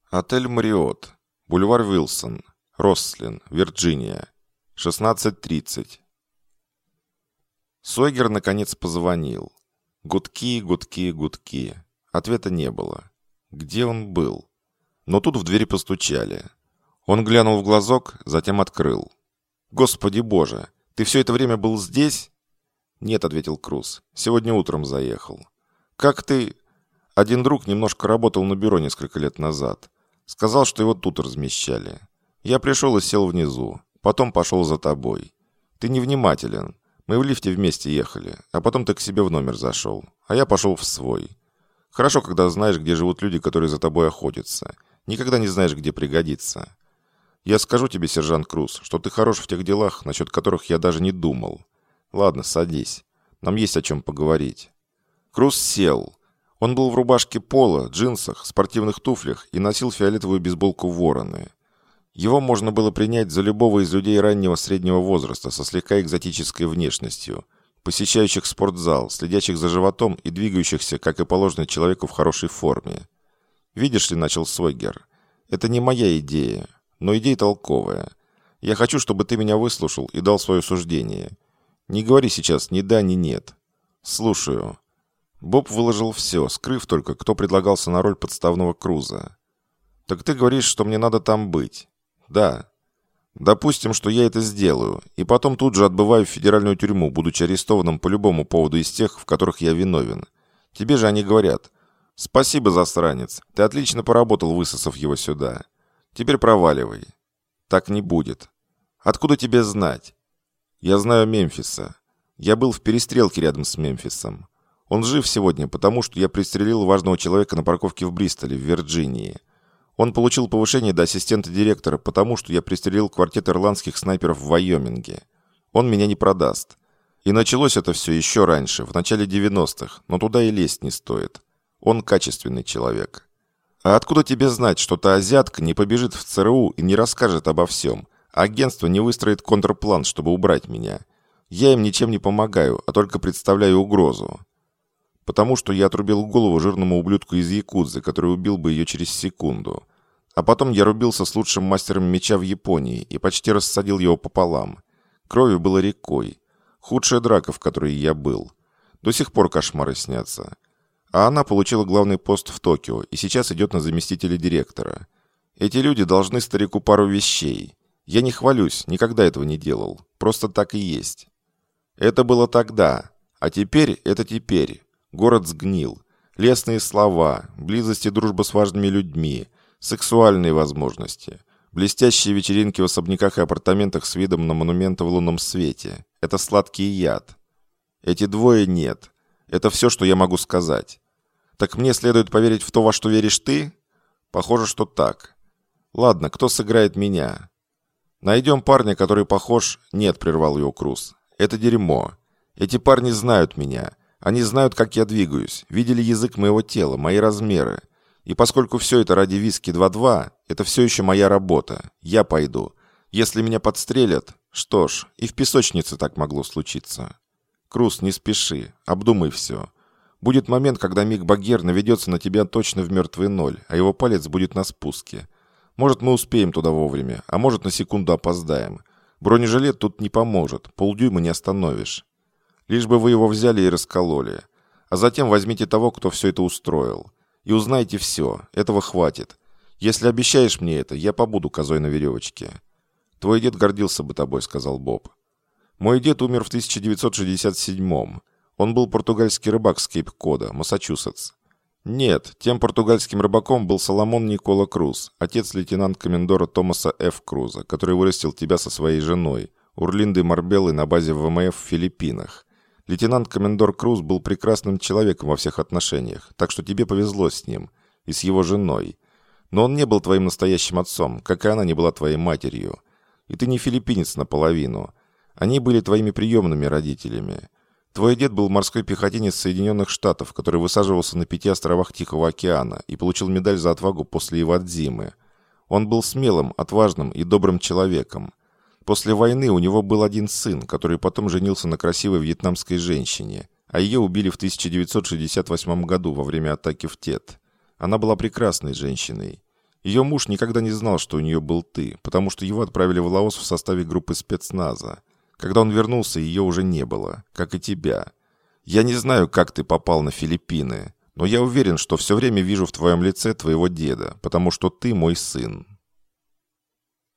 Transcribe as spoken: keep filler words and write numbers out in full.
Отель «Мариот», бульвар Уилсон, Росслин, Вирджиния, шестнадцать тридцать. Сойгер наконец позвонил. Гудки, гудки, гудки. Ответа не было. Где он был? Но тут в двери постучали. Он глянул в глазок, затем открыл. «Господи боже, ты все это время был здесь?» «Нет», — ответил Круз. «Сегодня утром заехал». «Как ты...» «Один друг немножко работал на бюро несколько лет назад. Сказал, что его тут размещали. Я пришел и сел внизу. Потом пошел за тобой. Ты невнимателен. Мы в лифте вместе ехали, а потом ты к себе в номер зашел, а я пошел в свой. Хорошо, когда знаешь, где живут люди, которые за тобой охотятся. Никогда не знаешь, где пригодится. Я скажу тебе, сержант Круз, что ты хорош в тех делах, насчет которых я даже не думал. Ладно, садись. Нам есть о чем поговорить». Круз сел. Он был в рубашке поло, джинсах, спортивных туфлях и носил фиолетовую бейсболку «Вороны». Его можно было принять за любого из людей раннего среднего возраста со слегка экзотической внешностью, посещающих спортзал, следящих за животом и двигающихся, как и положено человеку в хорошей форме. «Видишь ли», — начал Сойгер, — «это не моя идея, но идея толковая. Я хочу, чтобы ты меня выслушал и дал свое суждение. Не говори сейчас ни да, ни нет. Слушаю». Боб выложил все, скрыв только, кто предлагался на роль подставного Круза. «Так ты говоришь, что мне надо там быть?» «Да». «Допустим, что я это сделаю, и потом тут же отбываю в федеральную тюрьму, будучи арестованным по любому поводу из тех, в которых я виновен. Тебе же они говорят: «Спасибо, засранец, ты отлично поработал, высосав его сюда. Теперь проваливай». Так не будет. Откуда тебе знать? Я знаю Мемфиса. Я был в перестрелке рядом с Мемфисом. Он жив сегодня, потому что я пристрелил важного человека на парковке в Бристоле, в Вирджинии. Он получил повышение до ассистента директора, потому что я пристрелил квартет ирландских снайперов в Вайоминге. Он меня не продаст. И началось это все еще раньше, в начале девяностых, но туда и лезть не стоит. Он качественный человек. А откуда тебе знать, что та азиатка не побежит в ЦРУ и не расскажет обо всем, а агентство не выстроит контрплан, чтобы убрать меня? Я им ничем не помогаю, а только представляю угрозу. Потому что я отрубил голову жирному ублюдку из Якудзы, который убил бы ее через секунду. А потом я рубился с лучшим мастером меча в Японии и почти рассадил его пополам. Крови было рекой. Худшая драка, в которой я был. До сих пор кошмары снятся. А она получила главный пост в Токио и сейчас идет на заместителя директора. Эти люди должны старику пару вещей. Я не хвалюсь, никогда этого не делал. Просто так и есть. Это было тогда. А теперь это теперь. Город сгнил. Лестные слова, близость и дружба с важными людьми, сексуальные возможности, блестящие вечеринки в особняках и апартаментах с видом на монументы в лунном свете. Это сладкий яд. Эти двое нет. Это все, что я могу сказать. Так мне следует поверить в то, во что веришь ты? Похоже, что так. Ладно, кто сыграет меня? Найдем парня, который похож... Нет, прервал его Круз. Это дерьмо. Эти парни знают меня. Они знают, как я двигаюсь, видели язык моего тела, мои размеры. И поскольку все это ради виски два-два, это все еще моя работа. Я пойду. Если меня подстрелят, что ж, и в песочнице так могло случиться. Круз, не спеши, обдумай все. Будет момент, когда Мик Багер наведется на тебя точно в мертвый ноль, а его палец будет на спуске. Может, мы успеем туда вовремя, а может, на секунду опоздаем. Бронежилет тут не поможет, полдюйма не остановишь. Лишь бы вы его взяли и раскололи. А затем возьмите того, кто все это устроил. И узнайте все. Этого хватит. Если обещаешь мне это, я побуду козой на веревочке. Твой дед гордился бы тобой, сказал Боб. Мой дед умер в тысяча девятьсот шестьдесят седьмом. Он был португальский рыбак с Кейп-Кода, Массачусетс. Нет, тем португальским рыбаком был Соломон Никола Круз, отец лейтенант-комендора Томаса Ф. Круза, который вырастил тебя со своей женой, Урлиндой Марбеллой на базе ВМФ в Филиппинах. Лейтенант-комендор Круз был прекрасным человеком во всех отношениях, так что тебе повезло с ним и с его женой. Но он не был твоим настоящим отцом, как и она не была твоей матерью. И ты не филиппинец наполовину. Они были твоими приемными родителями. Твой дед был морской пехотинец Соединенных Штатов, который высаживался на пяти островах Тихого океана и получил медаль за отвагу после Ивадзимы. Он был смелым, отважным и добрым человеком. После войны у него был один сын, который потом женился на красивой вьетнамской женщине, а ее убили в тысяча девятьсот шестьдесят восьмом году во время атаки в Тет. Она была прекрасной женщиной. Ее муж никогда не знал, что у нее был ты, потому что его отправили в Лаос в составе группы спецназа. Когда он вернулся, ее уже не было, как и тебя. Я не знаю, как ты попал на Филиппины, но я уверен, что все время вижу в твоем лице твоего деда, потому что ты мой сын».